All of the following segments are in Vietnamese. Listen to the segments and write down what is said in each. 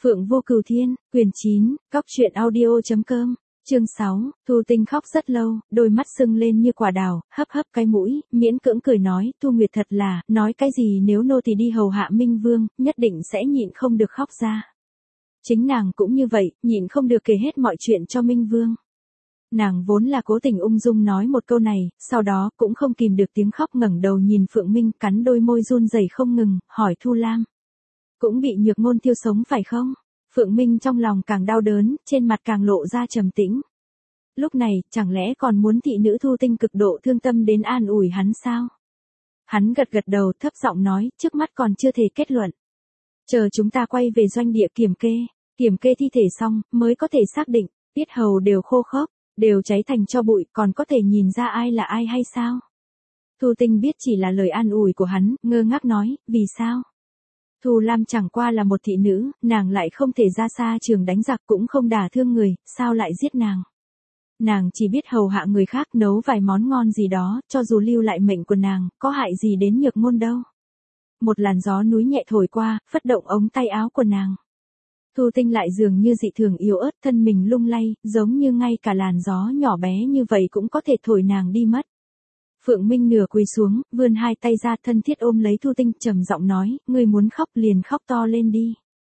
Phượng Vô Cửu Thiên, quyển 9, Cóc truyện audio.com, chương 6, Thu Tinh khóc rất lâu, đôi mắt sưng lên như quả đào, hấp hấp cái mũi, miễn cưỡng cười nói, Thu Nguyệt thật là, nói cái gì nếu nô tỳ đi hầu hạ Minh Vương, nhất định sẽ nhịn không được khóc ra. Chính nàng cũng như vậy, nhịn không được kể hết mọi chuyện cho Minh Vương. Nàng vốn là cố tình ung dung nói một câu này, sau đó cũng không kìm được tiếng khóc, ngẩng đầu nhìn Phượng Minh, cắn đôi môi run rẩy không ngừng, hỏi Thu Lam. Cũng bị Nhược Ngôn thiêu sống phải không? Phượng Minh trong lòng càng đau đớn, trên mặt càng lộ ra trầm tĩnh. Lúc này, chẳng lẽ còn muốn thị nữ Thu Tinh cực độ thương tâm đến an ủi hắn sao? Hắn gật gật đầu, thấp giọng nói, trước mắt còn chưa thể kết luận. Chờ chúng ta quay về doanh địa kiểm kê thi thể xong, mới có thể xác định, tiết hầu đều khô khốc, đều cháy thành tro bụi, còn có thể nhìn ra ai là ai hay sao? Thu Tinh biết chỉ là lời an ủi của hắn, ngơ ngác nói, vì sao? Thu Lam chẳng qua là một thị nữ, nàng lại không thể ra xa trường đánh giặc, cũng không đả thương người, sao lại giết nàng? Nàng chỉ biết hầu hạ người khác, nấu vài món ngon gì đó, cho dù lưu lại mệnh của nàng, có hại gì đến Nhược Ngôn đâu. Một làn gió núi nhẹ thổi qua, phất động ống tay áo của nàng. Thu Tinh lại dường như dị thường yếu ớt, thân mình lung lay, giống như ngay cả làn gió nhỏ bé như vậy cũng có thể thổi nàng đi mất. Phượng Minh nửa quỳ xuống, vươn hai tay ra, thân thiết ôm lấy Thu Tinh, trầm giọng nói, ngươi muốn khóc liền khóc to lên đi.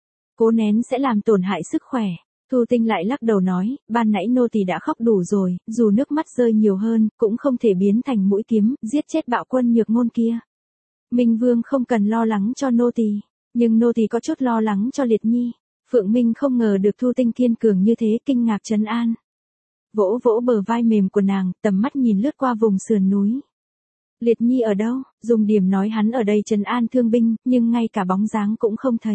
Cố nén sẽ làm tổn hại sức khỏe. Thu Tinh lại lắc đầu nói, ban nãy nô tỳ đã khóc đủ rồi, dù nước mắt rơi nhiều hơn, cũng không thể biến thành mũi kiếm, giết chết bạo quân Nhược Ngôn kia. Minh Vương không cần lo lắng cho nô tỳ, nhưng nô tỳ có chút lo lắng cho Liệt Nhi. Phượng Minh không ngờ được Thu Tinh kiên cường như thế, kinh ngạc trấn an. Vỗ vỗ bờ vai mềm của nàng, tầm mắt nhìn lướt qua vùng sườn núi. Liệt Nhi ở đâu? Dùng điểm nói hắn ở đây trấn an thương binh, nhưng ngay cả bóng dáng cũng không thấy.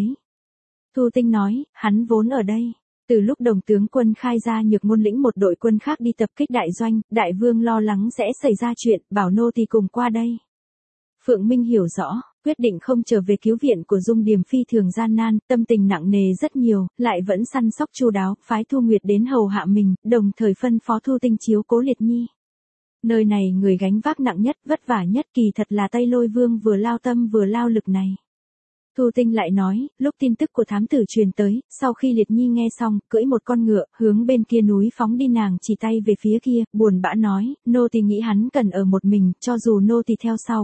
Thu Tinh nói, hắn vốn ở đây. Từ lúc Đồng tướng quân khai ra Nhược Ngôn lĩnh một đội quân khác đi tập kích đại doanh, đại vương lo lắng sẽ xảy ra chuyện, bảo nô tỳ cùng qua đây. Phượng Minh hiểu rõ, quyết định không trở về cứu viện của Dung Điềm phi thường gian nan, tâm tình nặng nề rất nhiều, lại vẫn săn sóc chu đáo, phái Thu Nguyệt đến hầu hạ mình, đồng thời phân phó Thu Tinh chiếu cố Liệt Nhi. Nơi này người gánh vác nặng nhất, vất vả nhất kỳ thật là Tây Lôi Vương, vừa lao tâm vừa lao lực này. Thu Tinh lại nói, lúc tin tức của thám tử truyền tới, sau khi Liệt Nhi nghe xong, cưỡi một con ngựa, hướng bên kia núi phóng đi, nàng chỉ tay về phía kia, buồn bã nói, nô tỳ nghĩ hắn cần ở một mình, cho dù nô tỳ theo sau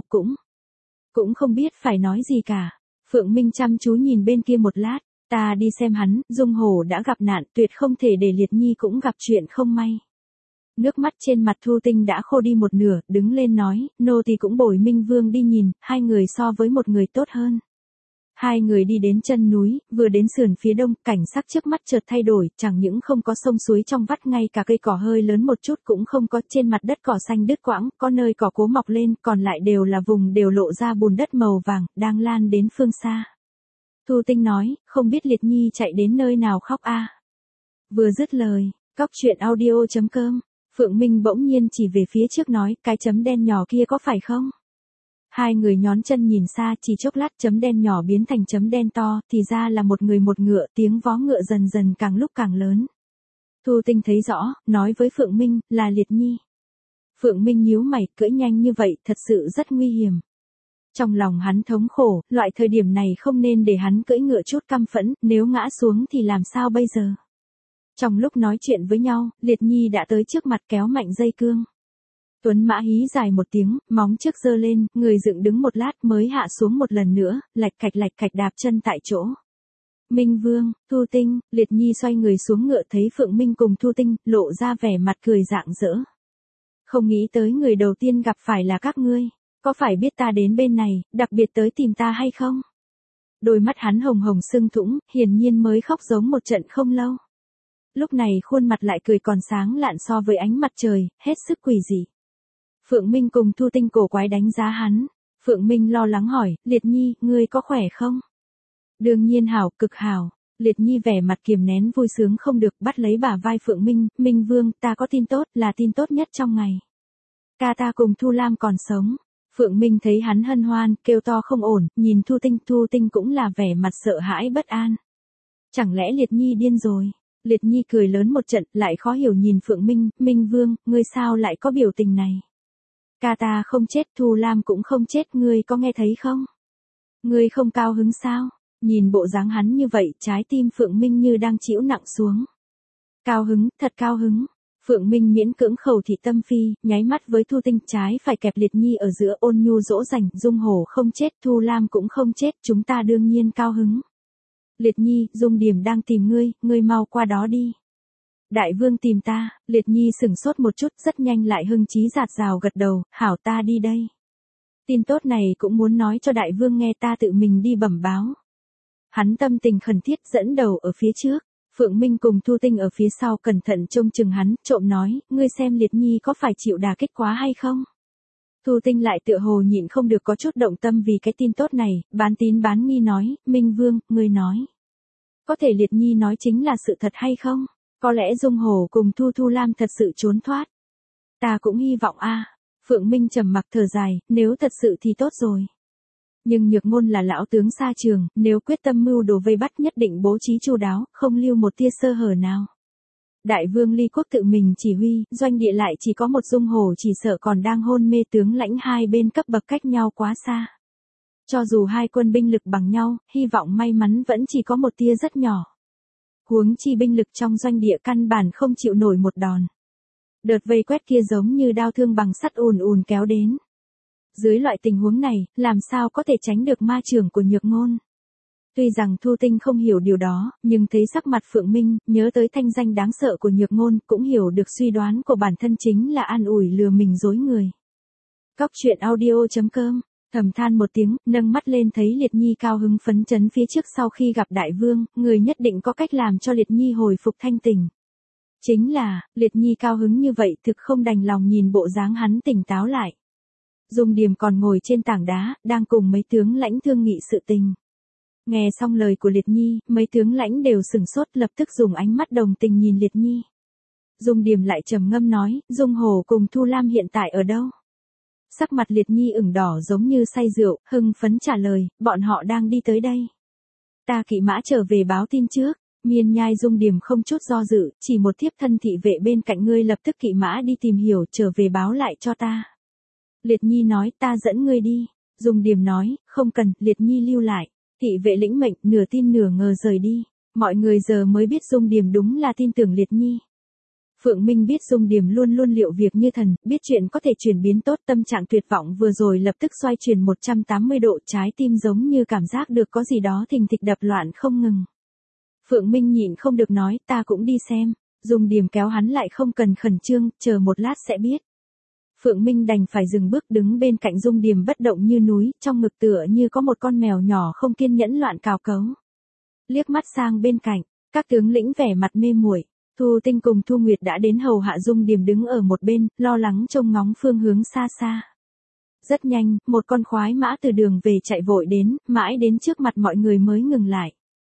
cũng không biết phải nói gì cả. Phượng Minh chăm chú nhìn bên kia một lát, ta đi xem hắn, Dung Hổ đã gặp nạn, tuyệt không thể để Liệt Nhi cũng gặp chuyện không may. Nước mắt trên mặt Thu Tinh đã khô đi một nửa, đứng lên nói, nô tỳ cũng bồi Minh Vương đi nhìn, hai người so với một người tốt hơn. Hai người đi đến chân núi, vừa đến sườn phía đông, cảnh sắc trước mắt chợt thay đổi, chẳng những không có sông suối trong vắt, ngay cả cây cỏ hơi lớn một chút cũng không có, trên mặt đất cỏ xanh đứt quãng, có nơi cỏ cố mọc lên, còn lại đều là vùng đều lộ ra bùn đất màu vàng, đang lan đến phương xa. Thu Tinh nói, không biết Liệt Nhi chạy đến nơi nào khóc a. Vừa dứt lời, Cóc truyện audio.com, Phượng Minh bỗng nhiên chỉ về phía trước nói, cái chấm đen nhỏ kia có phải không? Hai người nhón chân nhìn xa, chỉ chốc lát chấm đen nhỏ biến thành chấm đen to, thì ra là một người một ngựa, tiếng vó ngựa dần dần càng lúc càng lớn. Thu Tinh thấy rõ, nói với Phượng Minh, là Liệt Nhi. Phượng Minh nhíu mày, cưỡi nhanh như vậy, thật sự rất nguy hiểm. Trong lòng hắn thống khổ, loại thời điểm này không nên để hắn cưỡi ngựa chút căm phẫn, nếu ngã xuống thì làm sao bây giờ? Trong lúc nói chuyện với nhau, Liệt Nhi đã tới trước mặt, kéo mạnh dây cương. Tuấn mã hí dài một tiếng, móng trước giơ lên, người dựng đứng một lát mới hạ xuống một lần nữa, lạch cạch đạp chân tại chỗ. Minh Vương, Thu Tinh, Liệt Nhi xoay người xuống ngựa, thấy Phượng Minh cùng Thu Tinh, lộ ra vẻ mặt cười rạng rỡ. Không nghĩ tới người đầu tiên gặp phải là các ngươi, có phải biết ta đến bên này, đặc biệt tới tìm ta hay không? Đôi mắt hắn hồng hồng sưng thũng, hiển nhiên mới khóc giống một trận không lâu. Lúc này khuôn mặt lại cười còn sáng lạn so với ánh mặt trời, hết sức quỷ dị. Phượng Minh cùng Thu Tinh cổ quái đánh giá hắn. Phượng Minh lo lắng hỏi, Liệt Nhi, ngươi có khỏe không? Đương nhiên hảo, cực hảo. Liệt Nhi vẻ mặt kiềm nén vui sướng không được, bắt lấy bả vai Phượng Minh, Minh Vương, ta có tin tốt, là tin tốt nhất trong ngày. Ca ta cùng Thu Lam còn sống. Phượng Minh thấy hắn hân hoan, kêu to không ổn, nhìn Thu Tinh cũng là vẻ mặt sợ hãi bất an. Chẳng lẽ Liệt Nhi điên rồi? Liệt Nhi cười lớn một trận, lại khó hiểu nhìn Phượng Minh, Minh Vương, ngươi sao lại có biểu tình này? Ca ta không chết, Thu Lam cũng không chết, ngươi có nghe thấy không? Ngươi không cao hứng sao? Nhìn bộ dáng hắn như vậy, trái tim Phượng Minh như đang chịu nặng xuống. Cao hứng, thật cao hứng. Phượng Minh miễn cưỡng khẩu thị tâm phi, nháy mắt với Thu Tinh, trái phải kẹp Liệt Nhi ở giữa, ôn nhu dỗ dành, Dung Hổ không chết, Thu Lam cũng không chết, chúng ta đương nhiên cao hứng. Liệt Nhi, Dung Điểm đang tìm ngươi mau qua đó đi. Đại vương tìm ta. Liệt Nhi sửng sốt một chút, rất nhanh lại hưng chí rạt rào gật đầu, hảo, ta đi đây. Tin tốt này cũng muốn nói cho đại vương nghe, ta tự mình đi bẩm báo. Hắn tâm tình khẩn thiết dẫn đầu ở phía trước. Phượng Minh cùng Thu Tinh ở phía sau cẩn thận trông chừng hắn, trộm nói, ngươi xem Liệt Nhi có phải chịu đả kích quá hay không? Thu Tinh lại tựa hồ nhịn không được có chút động tâm vì cái tin tốt này, bán tín bán nghi nói, Minh Vương, ngươi nói. Có thể Liệt Nhi nói chính là sự thật hay không? Có lẽ Dung Hổ cùng Thu Lam thật sự trốn thoát. Ta cũng hy vọng a. Phượng Minh trầm mặc thở dài, nếu thật sự thì tốt rồi. Nhưng Nhược Ngôn là lão tướng xa trường, nếu quyết tâm mưu đồ vây bắt nhất định bố trí chu đáo, không lưu một tia sơ hở nào. Đại vương Ly Quốc tự mình chỉ huy, doanh địa lại chỉ có một Dung Hổ, chỉ sợ còn đang hôn mê, tướng lãnh hai bên cấp bậc cách nhau quá xa. Cho dù hai quân binh lực bằng nhau, hy vọng may mắn vẫn chỉ có một tia rất nhỏ. Huống chi binh lực trong doanh địa căn bản không chịu nổi một đòn. Đợt vây quét kia giống như đao thương bằng sắt ùn ùn kéo đến. Dưới loại tình huống này, làm sao có thể tránh được ma chưởng của Nhược Ngôn? Tuy rằng Thu Tinh không hiểu điều đó, nhưng thấy sắc mặt Phượng Minh, nhớ tới thanh danh đáng sợ của Nhược Ngôn, cũng hiểu được suy đoán của bản thân chính là an ủi lừa mình dối người. Cóc truyện audio.com, thầm than một tiếng, nâng mắt lên thấy Liệt Nhi cao hứng phấn chấn phía trước, sau khi gặp đại vương, người nhất định có cách làm cho Liệt Nhi hồi phục thanh tỉnh. Chính là, Liệt Nhi cao hứng như vậy thực không đành lòng nhìn bộ dáng hắn tỉnh táo lại. Dung Điềm còn ngồi trên tảng đá, đang cùng mấy tướng lãnh thương nghị sự tình. Nghe xong lời của Liệt Nhi, mấy tướng lãnh đều sửng sốt, lập tức dùng ánh mắt đồng tình nhìn Liệt Nhi. Dung Điềm lại trầm ngâm nói, Dung Hổ cùng Thu Lam hiện tại ở đâu? Sắc mặt Liệt Nhi ửng đỏ giống như say rượu, hưng phấn trả lời, bọn họ đang đi tới đây. Ta kỵ mã trở về báo tin trước. Miên Nhai Dung Điềm không chút do dự, chỉ một thiếp thân thị vệ bên cạnh ngươi lập tức kỵ mã đi tìm hiểu, trở về báo lại cho ta. Liệt Nhi nói, ta dẫn ngươi đi. Dung Điềm nói, không cần, Liệt Nhi lưu lại. Thị vệ lĩnh mệnh, nửa tin nửa ngờ rời đi. Mọi người giờ mới biết Dung Điềm đúng là tin tưởng Liệt Nhi. Phượng Minh biết Dung Điềm luôn luôn liệu việc như thần, biết chuyện có thể chuyển biến tốt, tâm trạng tuyệt vọng vừa rồi lập tức xoay chuyển 180 độ, trái tim giống như cảm giác được có gì đó thình thịch đập loạn không ngừng. Phượng Minh nhịn không được nói, ta cũng đi xem. Dung Điềm kéo hắn lại, không cần khẩn trương, chờ một lát sẽ biết. Phượng Minh đành phải dừng bước đứng bên cạnh Dung Điềm bất động như núi, trong ngực tựa như có một con mèo nhỏ không kiên nhẫn loạn cào cấu. Liếc mắt sang bên cạnh, các tướng lĩnh vẻ mặt mê muội. Thu Tinh cùng Thu Nguyệt đã đến hầu hạ Dung Điềm đứng ở một bên, lo lắng trông ngóng phương hướng xa xa. Rất nhanh, một con khoái mã từ đường về chạy vội đến, mãi đến trước mặt mọi người mới ngừng lại.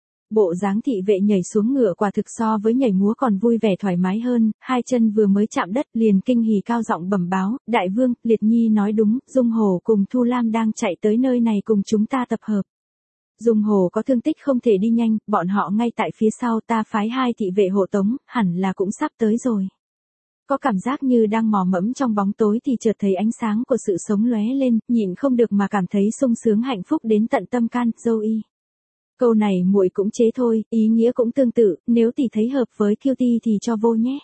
Bộ dáng thị vệ nhảy xuống ngựa quả thực so với nhảy múa còn vui vẻ thoải mái hơn, hai chân vừa mới chạm đất liền kinh hỉ cao giọng bẩm báo, đại vương, Liệt Nhi nói đúng, Dung Hổ cùng Thu Lam đang chạy tới nơi này cùng chúng ta tập hợp. Dung Hổ có thương tích không thể đi nhanh, bọn họ ngay tại phía sau, ta phái hai thị vệ hộ tống, hẳn là cũng sắp tới rồi. Có cảm giác như đang mò mẫm trong bóng tối thì chợt thấy ánh sáng của sự sống lóe lên, nhịn không được mà cảm thấy sung sướng hạnh phúc đến tận tâm can, dâu y. Câu này muội cũng chế thôi, ý nghĩa cũng tương tự, nếu tỷ thấy hợp với Kiêu Ti thì cho vô nhé.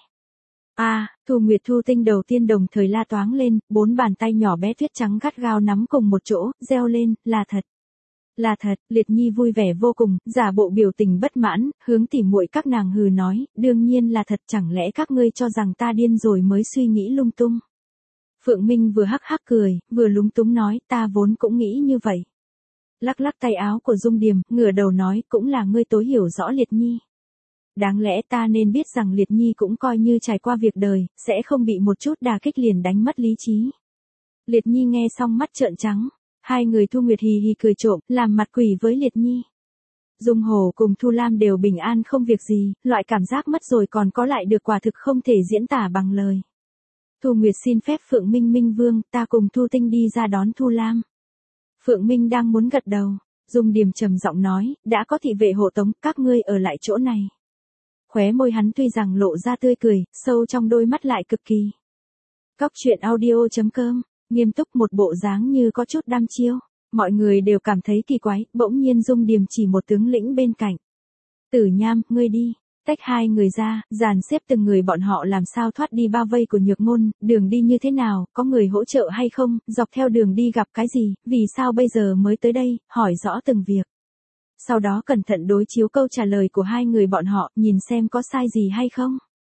Thu Nguyệt Thu Tinh đầu tiên đồng thời la toáng lên, bốn bàn tay nhỏ bé tuyết trắng gắt gao nắm cùng một chỗ, reo lên, là thật. Là thật, Liệt Nhi vui vẻ vô cùng, giả bộ biểu tình bất mãn, hướng tỉ muội các nàng hừ nói, đương nhiên là thật, chẳng lẽ các ngươi cho rằng ta điên rồi mới suy nghĩ lung tung. Phượng Minh vừa hắc hắc cười, vừa lúng túng nói, ta vốn cũng nghĩ như vậy. Lắc lắc tay áo của Dung Điềm, ngửa đầu nói, cũng là ngươi tối hiểu rõ Liệt Nhi. Đáng lẽ ta nên biết rằng Liệt Nhi cũng coi như trải qua việc đời, sẽ không bị một chút đả kích liền đánh mất lý trí. Liệt Nhi nghe xong mắt trợn trắng, hai người Thu Nguyệt hì hì cười trộm, làm mặt quỷ với Liệt Nhi. Dung Hổ cùng Thu Lam đều bình an không việc gì, loại cảm giác mất rồi còn có lại được quả thực không thể diễn tả bằng lời. Thu Nguyệt xin phép Phượng Minh Minh Vương, ta cùng Thu Tinh đi ra đón Thu Lam. Phượng Minh đang muốn gật đầu, Dung Điềm trầm giọng nói, đã có thị vệ hộ tống, các ngươi ở lại chỗ này. Khóe môi hắn tuy rằng lộ ra tươi cười, sâu trong đôi mắt lại cực kỳ. Cóc truyện audio.com, nghiêm túc một bộ dáng như có chút đăm chiêu. Mọi người đều cảm thấy kỳ quái, bỗng nhiên Dung Điềm chỉ một tướng lĩnh bên cạnh. Tử Nham, ngươi đi. Tách hai người ra, dàn xếp từng người bọn họ làm sao thoát đi bao vây của Nhược Ngôn, đường đi như thế nào, có người hỗ trợ hay không, dọc theo đường đi gặp cái gì, vì sao bây giờ mới tới đây, hỏi rõ từng việc. Sau đó cẩn thận đối chiếu câu trả lời của hai người bọn họ, nhìn xem có sai gì hay không.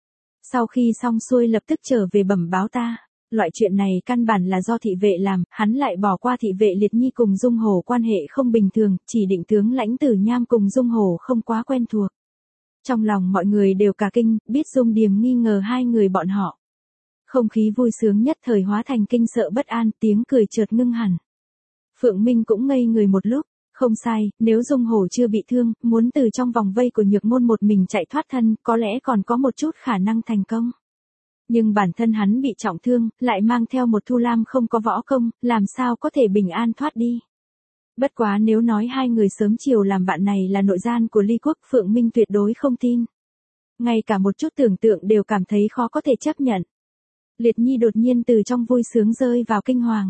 Sau khi xong xuôi lập tức trở về bẩm báo ta. Loại chuyện này căn bản là do thị vệ làm, hắn lại bỏ qua thị vệ Liệt Nhi cùng Dung Hổ quan hệ không bình thường, chỉ định tướng lãnh Tử Nham cùng Dung Hổ không quá quen thuộc. Trong lòng mọi người đều cả kinh, biết Dung Điềm nghi ngờ hai người bọn họ. Không khí vui sướng nhất thời hóa thành kinh sợ bất an, tiếng cười chợt ngưng hẳn. Phượng Minh cũng ngây người một lúc, không sai, nếu Dung Hổ chưa bị thương, muốn từ trong vòng vây của Nhược Ngôn một mình chạy thoát thân, có lẽ còn có một chút khả năng thành công. Nhưng bản thân hắn bị trọng thương, lại mang theo một Thu Lam không có võ công, làm sao có thể bình an thoát đi. Bất quá nếu nói hai người sớm chiều làm bạn này là nội gian của Ly Quốc, Phượng Minh tuyệt đối không tin. Ngay cả một chút tưởng tượng đều cảm thấy khó có thể chấp nhận. Liệt Nhi đột nhiên từ trong vui sướng rơi vào kinh hoàng.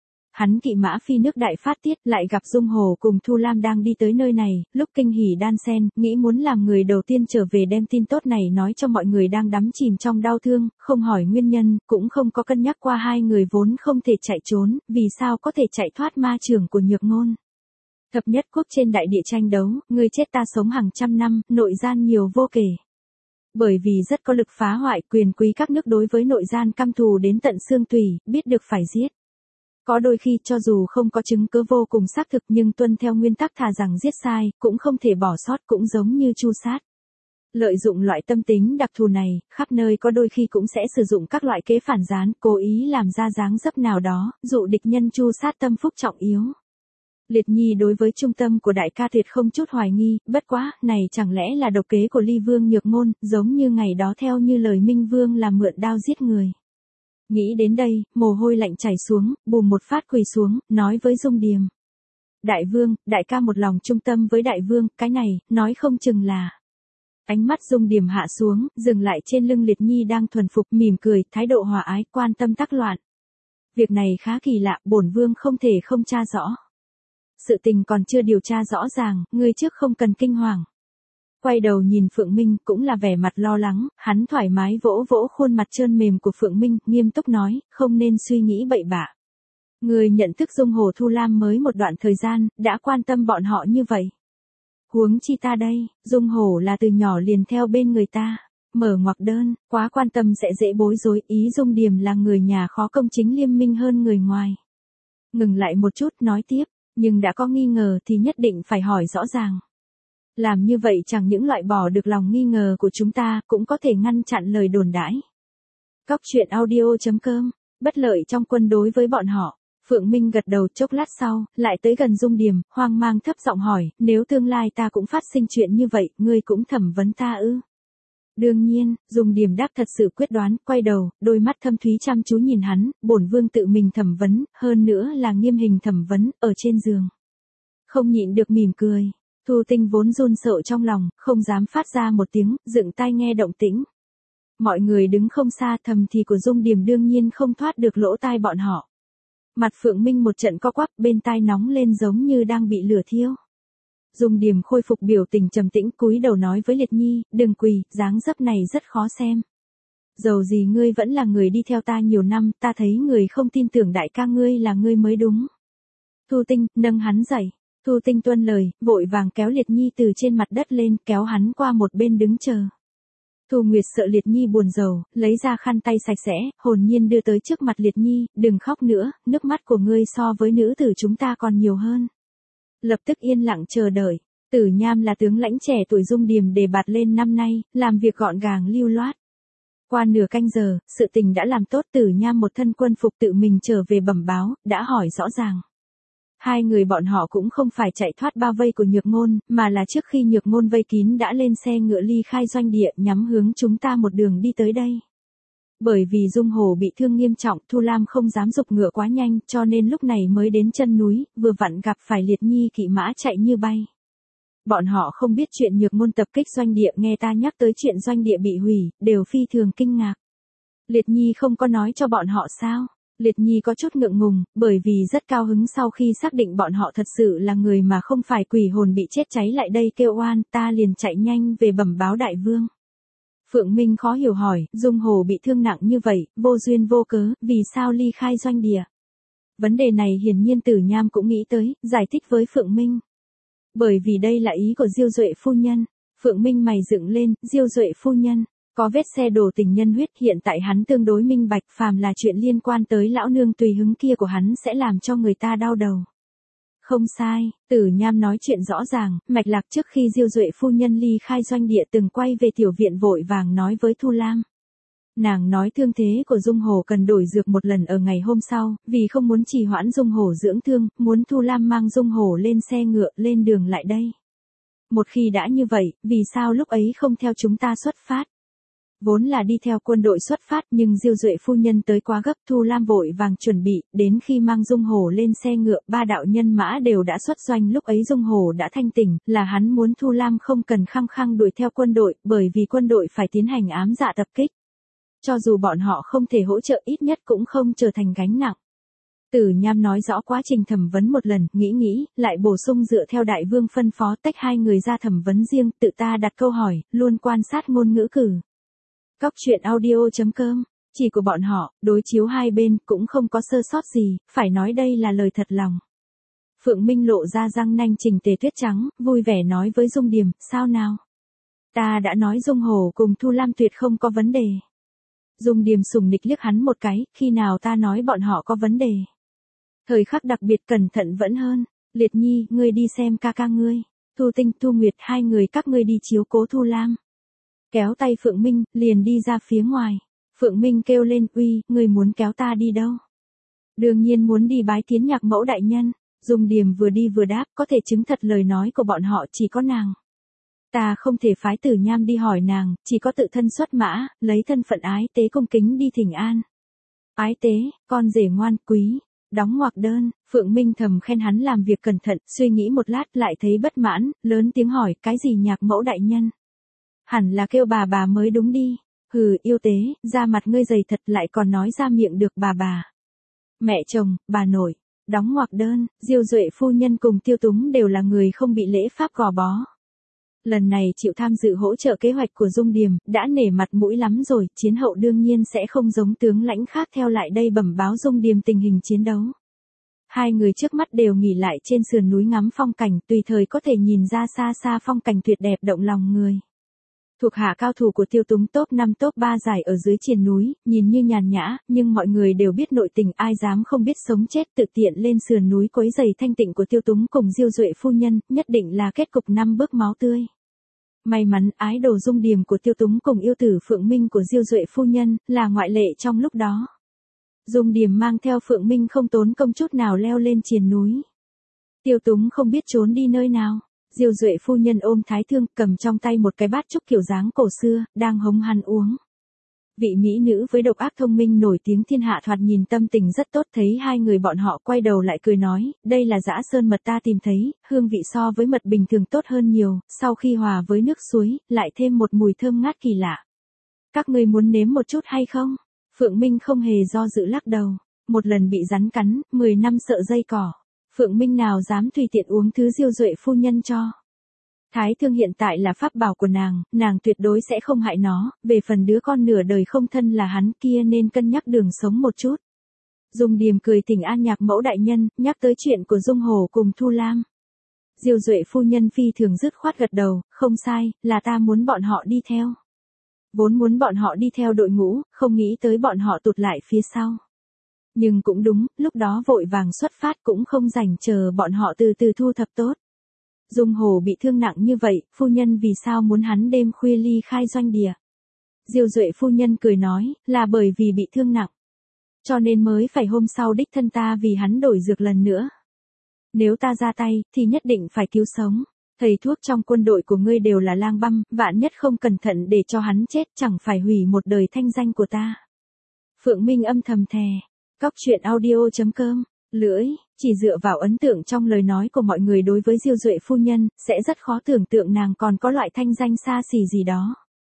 Hắn kỵ mã phi nước đại phát tiết, lại gặp Dung Hổ cùng Thu Lam đang đi tới nơi này, lúc kinh hỉ đan xen, nghĩ muốn làm người đầu tiên trở về đem tin tốt này nói cho mọi người đang đắm chìm trong đau thương, không hỏi nguyên nhân, cũng không có cân nhắc qua hai người vốn không thể chạy trốn, vì sao có thể chạy thoát ma chưởng của Nhược Ngôn. Thập nhất quốc trên đại địa tranh đấu, người chết ta sống hàng trăm năm, nội gian nhiều vô kể. Bởi vì rất có lực phá hoại, quyền quý các nước đối với nội gian căm thù đến tận xương tủy, biết được phải giết. Có đôi khi cho dù không có chứng cứ vô cùng xác thực nhưng tuân theo nguyên tắc thà rằng giết sai, cũng không thể bỏ sót, cũng giống như tru sát. Lợi dụng loại tâm tính đặc thù này, khắp nơi có đôi khi cũng sẽ sử dụng các loại kế phản gián, cố ý làm ra dáng dấp nào đó, dụ địch nhân tru sát tâm phúc trọng yếu. Liệt Nhi đối với trung tâm của đại ca tuyệt không chút hoài nghi, bất quá, này chẳng lẽ là độc kế của Ly Vương Nhược Ngôn, giống như ngày đó theo như lời Minh Vương làm mượn đao giết người. Nghĩ đến đây, mồ hôi lạnh chảy xuống, bùm một phát quỳ xuống, nói với Dung Điềm. Đại vương, đại ca một lòng trung tâm với đại vương, cái này, nói không chừng là. Ánh mắt Dung Điềm hạ xuống, dừng lại trên lưng Liệt Nhi đang thuần phục, mỉm cười, thái độ hòa ái, quan tâm tác loạn. Việc này khá kỳ lạ, bổn vương không thể không tra rõ. Sự tình còn chưa điều tra rõ ràng, ngươi trước không cần kinh hoàng. Quay đầu nhìn Phượng Minh cũng là vẻ mặt lo lắng, hắn thoải mái vỗ vỗ khuôn mặt trơn mềm của Phượng Minh, nghiêm túc nói, không nên suy nghĩ bậy bạ. Người nhận thức Dung Hổ Thu Lam mới một đoạn thời gian, đã quan tâm bọn họ như vậy. Huống chi ta đây, Dung Hổ là từ nhỏ liền theo bên người ta, mở ngoặc đơn, quá quan tâm sẽ dễ bối rối, ý Dung Điềm là người nhà khó công chính liêm minh hơn người ngoài. Ngừng lại một chút nói tiếp, nhưng đã có nghi ngờ thì nhất định phải hỏi rõ ràng. Làm như vậy chẳng những loại bỏ được lòng nghi ngờ của chúng ta, cũng có thể ngăn chặn lời đồn đãi. Cóc truyện audio.com, bất lợi trong quân đối với bọn họ. Phượng Minh gật đầu chốc lát sau, lại tới gần Dung Điềm, hoang mang thấp giọng hỏi, nếu tương lai ta cũng phát sinh chuyện như vậy, ngươi cũng thẩm vấn ta ư? Đương nhiên, Dung Điềm đáp thật sự quyết đoán, quay đầu, đôi mắt thâm thúy chăm chú nhìn hắn, bổn vương tự mình thẩm vấn, hơn nữa là nghiêm hình thẩm vấn, ở trên giường. Không nhịn được mỉm cười. Thu Tinh vốn run sợ trong lòng, không dám phát ra một tiếng, dựng tai nghe động tĩnh. Mọi người đứng không xa, thầm thì của Dung Điềm đương nhiên không thoát được lỗ tai bọn họ. Mặt Phượng Minh một trận co quắp, bên tai nóng lên giống như đang bị lửa thiêu. Dung Điềm khôi phục biểu tình trầm tĩnh, cúi đầu nói với Liệt Nhi, đừng quỳ, dáng dấp này rất khó xem. Dầu gì ngươi vẫn là người đi theo ta nhiều năm, ta thấy người không tin tưởng đại ca ngươi là ngươi mới đúng. Thu Tinh, nâng hắn dậy. Thu Tinh tuân lời, vội vàng kéo Liệt Nhi từ trên mặt đất lên, kéo hắn qua một bên đứng chờ. Thu Nguyệt sợ Liệt Nhi buồn rầu, lấy ra khăn tay sạch sẽ, hồn nhiên đưa tới trước mặt Liệt Nhi, đừng khóc nữa, nước mắt của ngươi so với nữ tử chúng ta còn nhiều hơn. Lập tức yên lặng chờ đợi. Tử Nham là tướng lãnh trẻ tuổi Dung Điềm đề bạt lên năm nay, làm việc gọn gàng lưu loát. Qua nửa canh giờ, sự tình đã làm tốt. Tử Nham một thân quân phục tự mình trở về bẩm báo, đã hỏi rõ ràng. Hai người bọn họ cũng không phải chạy thoát bao vây của Nhược Ngôn, mà là trước khi Nhược Ngôn vây kín đã lên xe ngựa ly khai doanh địa nhắm hướng chúng ta một đường đi tới đây. Bởi vì Dung Hổ bị thương nghiêm trọng, Thu Lam không dám dục ngựa quá nhanh, cho nên lúc này mới đến chân núi, vừa vặn gặp phải Liệt Nhi kỵ mã chạy như bay. Bọn họ không biết chuyện Nhược Ngôn tập kích doanh địa, nghe ta nhắc tới chuyện doanh địa bị hủy, đều phi thường kinh ngạc. Liệt Nhi không có nói cho bọn họ sao? Liệt Nhi có chút ngượng ngùng, bởi vì rất cao hứng sau khi xác định bọn họ thật sự là người mà không phải quỷ hồn bị chết cháy lại đây kêu oan, ta liền chạy nhanh về bẩm báo đại vương. Phượng Minh khó hiểu hỏi, Dung Hồ bị thương nặng như vậy, vô duyên vô cớ, vì sao ly khai doanh địa? Vấn đề này hiển nhiên Tử Nham cũng nghĩ tới, giải thích với Phượng Minh. Bởi vì đây là ý của Diêu Duệ phu nhân. Phượng Minh mày dựng lên, Diêu Duệ phu nhân, có vết xe đổ tình nhân huyết, hiện tại hắn tương đối minh bạch, phàm là chuyện liên quan tới lão nương tùy hứng kia của hắn sẽ làm cho người ta đau đầu. Không sai, Tử Nham nói chuyện rõ ràng, mạch lạc trước khi Diêu Duệ phu nhân ly khai doanh địa từng quay về tiểu viện vội vàng nói với Thu Lam. Nàng nói thương thế của Dung Hồ cần đổi dược một lần ở ngày hôm sau, vì không muốn trì hoãn Dung Hồ dưỡng thương, muốn Thu Lam mang Dung Hồ lên xe ngựa lên đường lại đây. Một khi đã như vậy, vì sao lúc ấy không theo chúng ta xuất phát? Vốn là đi theo quân đội xuất phát nhưng Diêu Duệ phu nhân tới quá gấp, Thu Lam vội vàng chuẩn bị, đến khi mang Dung Hồ lên xe ngựa, ba đạo nhân mã đều đã xuất doanh, lúc ấy Dung Hồ đã thanh tỉnh, là hắn muốn Thu Lam không cần khăng khăng đuổi theo quân đội, bởi vì quân đội phải tiến hành ám dạ tập kích. Cho dù bọn họ không thể hỗ trợ ít nhất cũng không trở thành gánh nặng. Tử Nham nói rõ quá trình thẩm vấn một lần, nghĩ, lại bổ sung dựa theo đại vương phân phó tách hai người ra thẩm vấn riêng, tự ta đặt câu hỏi, luôn quan sát ngôn ngữ cử. Cóc truyện audio.com, chỉ của bọn họ, đối chiếu hai bên, cũng không có sơ sót gì, phải nói đây là lời thật lòng. Phượng Minh lộ ra răng nanh chỉnh tề tuyết trắng, vui vẻ nói với Dung Điềm, sao nào? Ta đã nói Dung Hồ cùng Thu Lam tuyệt không có vấn đề. Dung Điềm sùng nịch liếc hắn một cái, khi nào ta nói bọn họ có vấn đề. Thời khắc đặc biệt cẩn thận vẫn hơn, Liệt Nhi, ngươi đi xem ca ca ngươi, Thu Tinh, Thu Nguyệt, hai người các ngươi đi chiếu cố Thu Lam. Kéo tay Phượng Minh, liền đi ra phía ngoài. Phượng Minh kêu lên, uy, ngươi muốn kéo ta đi đâu? Đương nhiên muốn đi bái kiến nhạc mẫu đại nhân. Dung Điềm vừa đi vừa đáp, có thể chứng thật lời nói của bọn họ chỉ có nàng. Ta không thể phái Tử Nham đi hỏi nàng, chỉ có tự thân xuất mã, lấy thân phận ái tế cung kính đi thỉnh an. Ái tế, con rể ngoan, quý. Đóng ngoặc đơn, Phượng Minh thầm khen hắn làm việc cẩn thận, suy nghĩ một lát lại thấy bất mãn, lớn tiếng hỏi, cái gì nhạc mẫu đại nhân? Hẳn là kêu bà mới đúng đi. Hừ, yêu tế, da mặt ngươi dày thật lại còn nói ra miệng được bà. Mẹ chồng, bà nội. Đóng ngoặc đơn, Diêu Duệ phu nhân cùng Tiêu Túng đều là người không bị lễ pháp gò bó. Lần này chịu tham dự hỗ trợ kế hoạch của Dung Điềm, đã nể mặt mũi lắm rồi, chiến hậu đương nhiên sẽ không giống tướng lãnh khác theo lại đây bẩm báo Dung Điềm tình hình chiến đấu. Hai người trước mắt đều nghỉ lại trên sườn núi ngắm phong cảnh, tùy thời có thể nhìn ra xa xa phong cảnh tuyệt đẹp động lòng người. Thuộc hạ cao thủ của Tiêu Túng top 5 top 3 giải ở dưới triền núi, nhìn như nhàn nhã, nhưng mọi người đều biết nội tình, ai dám không biết sống chết, tự tiện lên sườn núi quấy rầy thanh tịnh của Tiêu Túng cùng Diêu Duệ phu nhân, nhất định là kết cục 5 bước máu tươi. May mắn ái đồ Dung Điềm của Tiêu Túng cùng yêu tử Phượng Minh của Diêu Duệ phu nhân, là ngoại lệ trong lúc đó. Dung Điềm mang theo Phượng Minh không tốn công chút nào leo lên triền núi. Tiêu Túng không biết trốn đi nơi nào. Diêu Duệ phu nhân ôm Thái Thương, cầm trong tay một cái bát trúc kiểu dáng cổ xưa, đang hống hắn uống. Vị mỹ nữ với độc ác thông minh nổi tiếng thiên hạ thoạt nhìn tâm tình rất tốt, thấy hai người bọn họ quay đầu lại cười nói, đây là dã sơn mật ta tìm thấy, hương vị so với mật bình thường tốt hơn nhiều, sau khi hòa với nước suối, lại thêm một mùi thơm ngát kỳ lạ. Các ngươi muốn nếm một chút hay không? Phượng Minh không hề do dự lắc đầu, một lần bị rắn cắn, 10 năm sợ dây cỏ. Phượng Minh nào dám tùy tiện uống thứ Diêu Duệ phu nhân cho. Thái Thương hiện tại là pháp bảo của nàng tuyệt đối sẽ không hại nó, về phần đứa con nửa đời không thân là hắn kia nên cân nhắc đường sống một chút. Dung Điềm cười thỉnh an nhạc mẫu đại nhân, nhắc tới chuyện của Dung Hồ cùng Thu Lam. Diêu Duệ phu nhân phi thường dứt khoát gật đầu, không sai, là ta muốn bọn họ đi theo. Vốn muốn bọn họ đi theo đội ngũ, không nghĩ tới bọn họ tụt lại phía sau. Nhưng cũng đúng, lúc đó vội vàng xuất phát cũng không rảnh chờ bọn họ từ từ thu thập tốt. Dung Hồ bị thương nặng như vậy, phu nhân vì sao muốn hắn đêm khuya ly khai doanh địa? Diêu Duệ phu nhân cười nói, là bởi vì bị thương nặng. Cho nên mới phải hôm sau đích thân ta vì hắn đổi dược lần nữa. Nếu ta ra tay, thì nhất định phải cứu sống. Thầy thuốc trong quân đội của ngươi đều là lang băm, vạn nhất không cẩn thận để cho hắn chết chẳng phải hủy một đời thanh danh của ta. Phượng Minh âm thầm thè. Cóc truyện audio.com, lưỡi, chỉ dựa vào ấn tượng trong lời nói của mọi người đối với Diêu Duệ phu nhân, sẽ rất khó tưởng tượng nàng còn có loại thanh danh xa xỉ gì đó.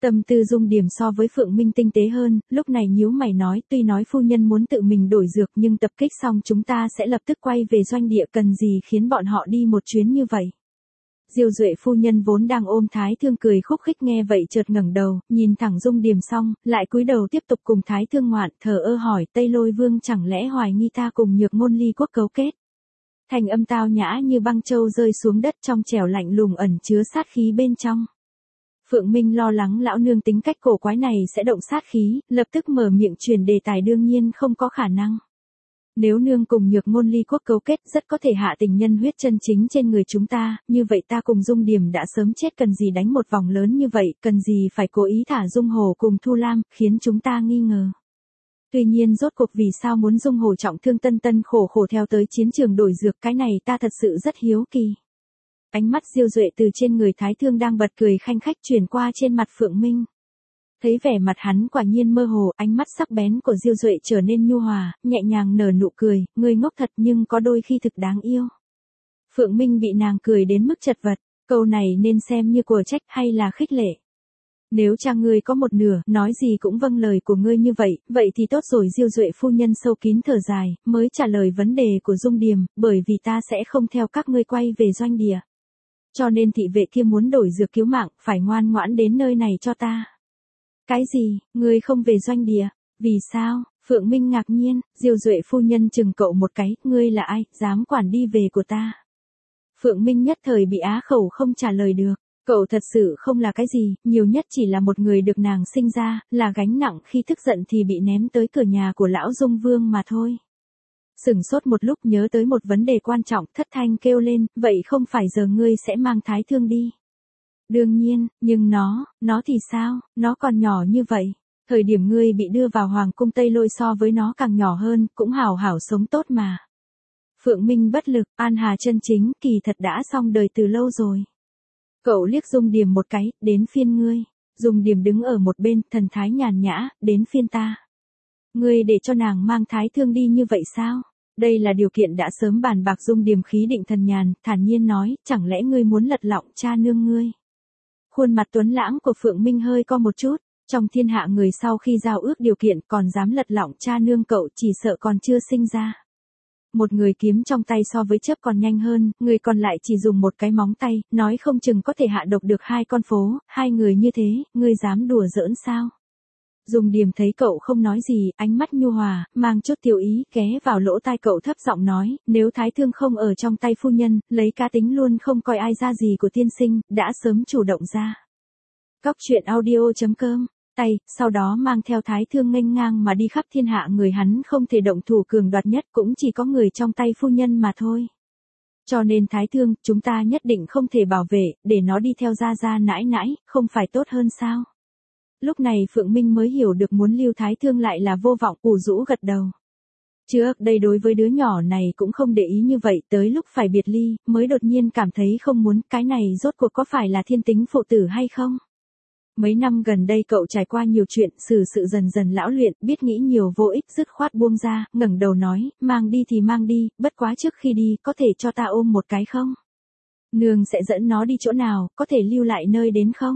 Tâm tư Dung Điểm so với Phượng Minh tinh tế hơn, lúc này nhíu mày nói, tuy nói phu nhân muốn tự mình đổi dược nhưng tập kích xong chúng ta sẽ lập tức quay về doanh địa, cần gì khiến bọn họ đi một chuyến như vậy. Diêu Duệ phu nhân vốn đang ôm Thái Thương cười khúc khích nghe vậy chợt ngẩng đầu, nhìn thẳng Dung Điểm xong, lại cúi đầu tiếp tục cùng Thái Thương ngoạn, thờ ơ hỏi, Tây Lôi Vương chẳng lẽ hoài nghi ta cùng Nhược Ngôn Ly quốc cấu kết. Thành âm tao nhã như băng châu rơi xuống đất, trong trẻo lạnh lùng ẩn chứa sát khí bên trong. Phượng Minh lo lắng lão nương tính cách cổ quái này sẽ động sát khí, lập tức mở miệng chuyển đề tài, đương nhiên không có khả năng. Nếu nương cùng Nhược Ngôn Ly quốc cấu kết rất có thể hạ tình nhân huyết chân chính trên người chúng ta, như vậy ta cùng Dung Điểm đã sớm chết, cần gì đánh một vòng lớn như vậy, cần gì phải cố ý thả Dung Hổ cùng Thu Lam, khiến chúng ta nghi ngờ. Tuy nhiên rốt cuộc vì sao muốn Dung Hổ trọng thương tân tân khổ khổ theo tới chiến trường đổi dược, cái này ta thật sự rất hiếu kỳ. Ánh mắt Diêu Duệ từ trên người Thái Thương đang bật cười khanh khách chuyển qua trên mặt Phượng Minh. Thấy vẻ mặt hắn quả nhiên mơ hồ, ánh mắt sắc bén của Diêu Duệ trở nên nhu hòa, nhẹ nhàng nở nụ cười, ngươi ngốc thật nhưng có đôi khi thực đáng yêu. Phượng Minh bị nàng cười đến mức chật vật, câu này nên xem như của trách hay là khích lệ. Nếu cha ngươi có một nửa, nói gì cũng vâng lời của ngươi như vậy, vậy thì tốt rồi. Diêu Duệ phu nhân sâu kín thở dài, mới trả lời vấn đề của Dung Điểm, bởi vì ta sẽ không theo các ngươi quay về doanh địa. Cho nên thị vệ kia muốn đổi dược cứu mạng, phải ngoan ngoãn đến nơi này cho ta. Cái gì, ngươi không về doanh địa? Vì sao? Phượng Minh ngạc nhiên, Diêu Duệ phu nhân chừng cậu một cái, ngươi là ai, dám quản đi về của ta? Phượng Minh nhất thời bị á khẩu không trả lời được. Cậu thật sự không là cái gì, nhiều nhất chỉ là một người được nàng sinh ra, là gánh nặng khi tức giận thì bị ném tới cửa nhà của lão Dung Vương mà thôi. Sửng sốt một lúc nhớ tới một vấn đề quan trọng, thất thanh kêu lên, vậy không phải giờ ngươi sẽ mang Thái Thương đi? Đương nhiên, nhưng nó thì sao, nó còn nhỏ như vậy. Thời điểm ngươi bị đưa vào Hoàng cung Tây Lôi so với nó càng nhỏ hơn, cũng hảo hảo sống tốt mà. Phượng Minh bất lực, An Hà chân chính, kỳ thật đã xong đời từ lâu rồi. Cậu liếc Dung Điểm một cái, đến phiên ngươi. Dung Điểm đứng ở một bên, thần thái nhàn nhã, đến phiên ta. Ngươi để cho nàng mang Thái Thương đi như vậy sao? Đây là điều kiện đã sớm bàn bạc. Dung Điểm khí định thần nhàn, thản nhiên nói, chẳng lẽ ngươi muốn lật lọng cha nương ngươi? Khuôn mặt tuấn lãng của Phượng Minh hơi co một chút, trong thiên hạ người sau khi giao ước điều kiện còn dám lật lọng cha nương cậu chỉ sợ còn chưa sinh ra. Một người kiếm trong tay so với chớp còn nhanh hơn, người còn lại chỉ dùng một cái móng tay, nói không chừng có thể hạ độc được 2 con phố, 2 người như thế, ngươi dám đùa giỡn sao? Dung Điểm thấy cậu không nói gì, ánh mắt nhu hòa, mang chút tiểu ý, ghé vào lỗ tai cậu thấp giọng nói, nếu Thái Thương không ở trong tay phu nhân, lấy cá tính luôn không coi ai ra gì của tiên sinh, đã sớm chủ động ra. Cóc truyện audio.com tay, sau đó mang theo Thái Thương nghênh ngang mà đi khắp thiên hạ, người hắn không thể động thủ cường đoạt nhất cũng chỉ có người trong tay phu nhân mà thôi. Cho nên Thái Thương, chúng ta nhất định không thể bảo vệ, để nó đi theo gia gia nãi nãi, không phải tốt hơn sao? Lúc này Phượng Minh mới hiểu được muốn lưu Thái Thương lại là vô vọng, ủ rũ gật đầu. Trước đây đối với đứa nhỏ này cũng không để ý như vậy, tới lúc phải biệt ly, mới đột nhiên cảm thấy không muốn, cái này rốt cuộc có phải là thiên tính phụ tử hay không? Mấy năm gần đây cậu trải qua nhiều chuyện, xử sự dần dần lão luyện, biết nghĩ nhiều vô ích, dứt khoát buông ra, ngẩng đầu nói, mang đi thì mang đi, bất quá trước khi đi, có thể cho ta ôm một cái không? Nương sẽ dẫn nó đi chỗ nào, có thể lưu lại nơi đến không?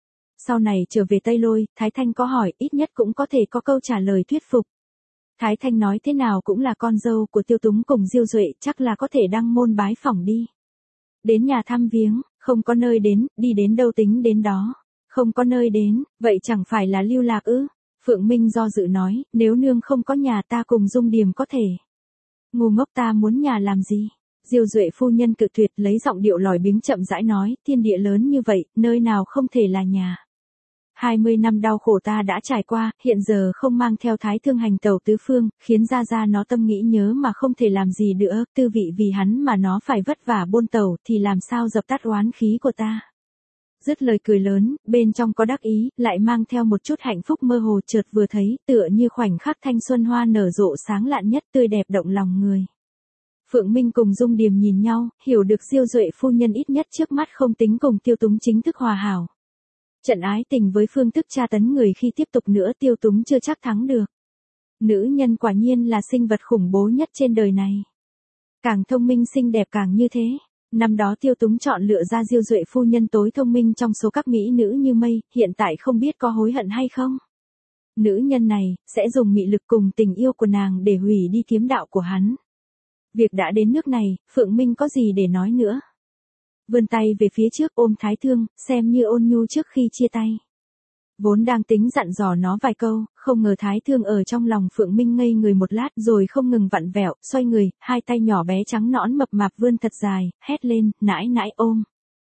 Sau này trở về Tây Lôi, Thái Thanh có hỏi, ít nhất cũng có thể có câu trả lời thuyết phục. Thái Thanh nói thế nào cũng là con dâu của Tiêu Túng cùng Diêu Duệ, chắc là có thể đăng môn bái phỏng đi. Đến nhà thăm viếng, không có nơi đến, đi đến đâu tính đến đó. Không có nơi đến, vậy chẳng phải là lưu lạc ư? Phượng Minh do dự nói, nếu nương không có nhà ta cùng Dung Điểm có thể. Ngu ngốc, ta muốn nhà làm gì? Diêu Duệ phu nhân cự tuyệt, lấy giọng điệu lòi biếng chậm rãi nói, thiên địa lớn như vậy, nơi nào không thể là nhà. 20 năm đau khổ ta đã trải qua, hiện giờ không mang theo Thái Thương hành tẩu tứ phương, khiến gia gia nó tâm nghĩ nhớ mà không thể làm gì nữa, tư vị vì hắn mà nó phải vất vả buôn tẩu, thì làm sao dập tắt oán khí của ta. Dứt lời cười lớn, bên trong có đắc ý, lại mang theo một chút hạnh phúc mơ hồ, chợt vừa thấy, tựa như khoảnh khắc thanh xuân hoa nở rộ sáng lạn nhất, tươi đẹp động lòng người. Phượng Minh cùng Dung Điểm nhìn nhau, hiểu được Diêu Duệ phu nhân ít nhất trước mắt không tính cùng Tiêu Túng chính thức hòa hảo. Trận ái tình với phương thức tra tấn người khi tiếp tục nữa Tiêu Túng chưa chắc thắng được. Nữ nhân quả nhiên là sinh vật khủng bố nhất trên đời này. Càng thông minh xinh đẹp càng như thế. Năm đó Tiêu Túng chọn lựa ra Diêu Duệ phu nhân tối thông minh trong số các mỹ nữ như mây, hiện tại không biết có hối hận hay không? Nữ nhân này, sẽ dùng mị lực cùng tình yêu của nàng để hủy đi kiếm đạo của hắn. Việc đã đến nước này, Phượng Minh có gì để nói nữa? Vươn tay về phía trước ôm Thái Thương, xem như ôn nhu trước khi chia tay. Vốn đang tính dặn dò nó vài câu, không ngờ Thái Thương ở trong lòng Phượng Minh ngây người một lát rồi không ngừng vặn vẹo, xoay người, hai tay nhỏ bé trắng nõn mập mạp vươn thật dài, hét lên, nãi nãi ôm.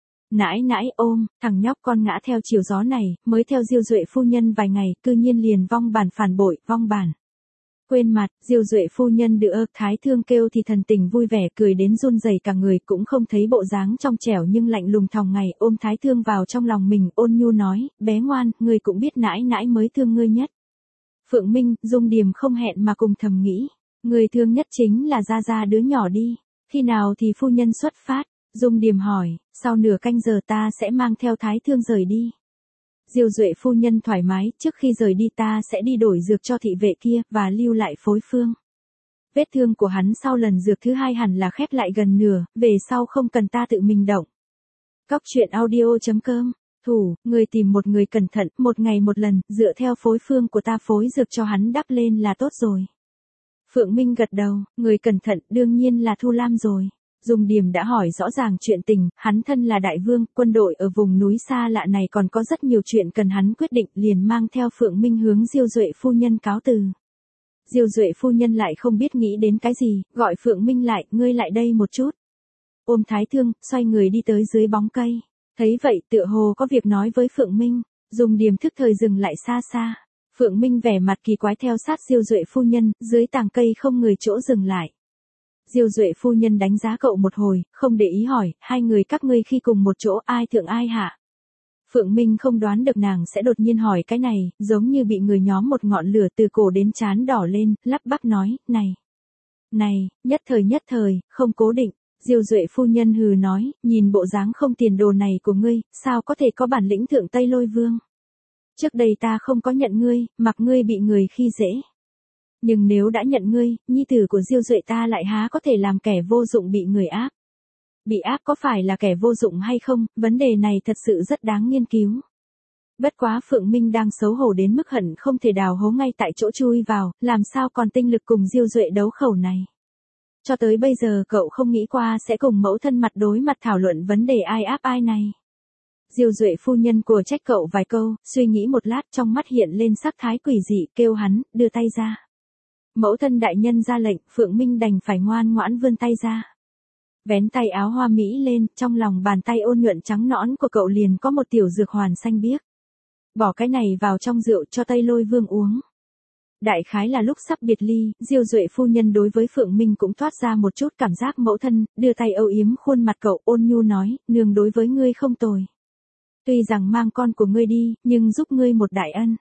Nãi nãi ôm, thằng nhóc con ngã theo chiều gió này, mới theo Diêu Duệ phu nhân vài ngày, cư nhiên liền vong bản phản bội, vong bản. Quên mặt, Diêu Duệ phu nhân được Thái Thương kêu thì thần tình vui vẻ cười đến run rẩy cả người, cũng không thấy bộ dáng trong trẻo nhưng lạnh lùng thòng ngày, ôm Thái Thương vào trong lòng mình, ôn nhu nói, bé ngoan, ngươi cũng biết nãi nãi mới thương ngươi nhất. Phượng Minh, Dung Điềm không hẹn mà cùng thầm nghĩ, người thương nhất chính là Gia đứa nhỏ đi, khi nào thì phu nhân xuất phát? Dung Điềm hỏi, sau nửa canh giờ ta sẽ mang theo Thái Thương rời đi. Diêu Duệ phu nhân thoải mái, trước khi rời đi ta sẽ đi đổi dược cho thị vệ kia, và lưu lại phối phương. Vết thương của hắn sau lần dược thứ hai hẳn là khép lại gần nửa, về sau không cần ta tự mình động. Cóc truyện audio.com, thủ, người tìm một người cẩn thận, một ngày một lần, dựa theo phối phương của ta phối dược cho hắn đắp lên là tốt rồi. Phượng Minh gật đầu, người cẩn thận đương nhiên là Thu Lam rồi. Dung Điềm đã hỏi rõ ràng chuyện tình, hắn thân là đại vương, quân đội ở vùng núi xa lạ này còn có rất nhiều chuyện cần hắn quyết định, liền mang theo Phượng Minh hướng Diêu Duệ phu nhân cáo từ. Diêu Duệ phu nhân lại không biết nghĩ đến cái gì, gọi Phượng Minh lại, ngươi lại đây một chút. Ôm Thái Thương, xoay người đi tới dưới bóng cây. Thấy vậy tựa hồ có việc nói với Phượng Minh, Dung Điềm thức thời dừng lại xa xa. Phượng Minh vẻ mặt kỳ quái theo sát Diêu Duệ phu nhân, dưới tàng cây không người chỗ dừng lại. Diêu Duệ phu nhân đánh giá cậu một hồi, không để ý hỏi, hai người các ngươi khi cùng một chỗ ai thượng ai hạ. Phượng Minh không đoán được nàng sẽ đột nhiên hỏi cái này, giống như bị người nhóm một ngọn lửa từ cổ đến trán đỏ lên, lắp bắp nói, này, nhất thời, không cố định. Diêu Duệ phu nhân hừ nói, nhìn bộ dáng không tiền đồ này của ngươi, sao có thể có bản lĩnh thượng Tây Lôi Vương. Trước đây ta không có nhận ngươi, mặc ngươi bị người khi dễ. Nhưng nếu đã nhận ngươi, nhi tử của Diêu Duệ ta lại há có thể làm kẻ vô dụng bị người áp. Bị áp có phải là kẻ vô dụng hay không, vấn đề này thật sự rất đáng nghiên cứu. Bất quá Phượng Minh đang xấu hổ đến mức hận không thể đào hố ngay tại chỗ chui vào, làm sao còn tinh lực cùng Diêu Duệ đấu khẩu này. Cho tới bây giờ cậu không nghĩ qua sẽ cùng mẫu thân mặt đối mặt thảo luận vấn đề ai áp ai này. Diêu Duệ phu nhân của trách cậu vài câu, suy nghĩ một lát trong mắt hiện lên sắc thái quỷ dị, kêu hắn, đưa tay ra. Mẫu thân đại nhân ra lệnh, Phượng Minh đành phải ngoan ngoãn vươn tay ra. Vén tay áo hoa mỹ lên, trong lòng bàn tay ôn nhuận trắng nõn của cậu liền có một tiểu dược hoàn xanh biếc. Bỏ cái này vào trong rượu cho Tây Lôi Vương uống. Đại khái là lúc sắp biệt ly, Diêu Duệ phu nhân đối với Phượng Minh cũng thoát ra một chút cảm giác mẫu thân, đưa tay âu yếm khuôn mặt cậu, ôn nhu nói, nương đối với ngươi không tồi. Tuy rằng mang con của ngươi đi, nhưng giúp ngươi một đại ân.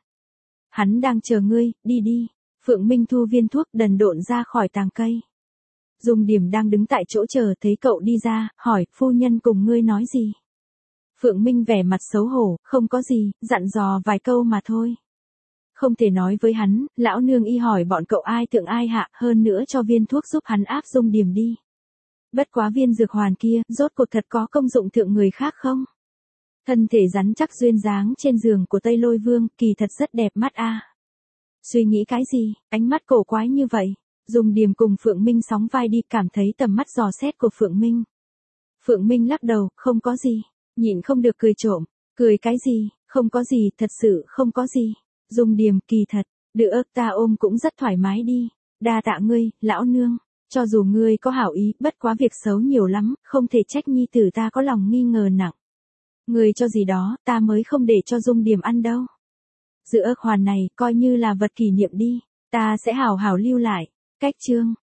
Hắn đang chờ ngươi, đi. Phượng Minh thu viên thuốc đần độn ra khỏi tàng cây. Dung Điềm đang đứng tại chỗ chờ thấy cậu đi ra, hỏi, phu nhân cùng ngươi nói gì? Phượng Minh vẻ mặt xấu hổ, không có gì, dặn dò vài câu mà thôi. Không thể nói với hắn, lão nương y hỏi bọn cậu ai thượng ai hạ, hơn nữa cho viên thuốc giúp hắn áp Dung Điềm đi. Bất quá viên dược hoàn kia, rốt cuộc thật có công dụng thượng người khác không? Thân thể rắn chắc duyên dáng trên giường của Tây Lôi Vương, kỳ thật rất đẹp mắt a. Suy nghĩ cái gì, ánh mắt cổ quái như vậy. Dung Điềm cùng Phượng Minh sóng vai đi, cảm thấy tầm mắt dò xét của Phượng Minh. Phượng Minh lắc đầu, không có gì. Nhịn không được cười trộm. Cười cái gì, không có gì, thật sự không có gì. Dung Điềm, kỳ thật, được ta ôm cũng rất thoải mái đi. Đa tạ ngươi, lão nương. Cho dù ngươi có hảo ý, bất quá việc xấu nhiều lắm, không thể trách nhi tử ta có lòng nghi ngờ nặng. Ngươi cho gì đó, ta mới không để cho Dung Điềm ăn đâu. Giữa hoàn này, coi như là vật kỷ niệm đi. Ta sẽ hảo hảo lưu lại. Cách chương.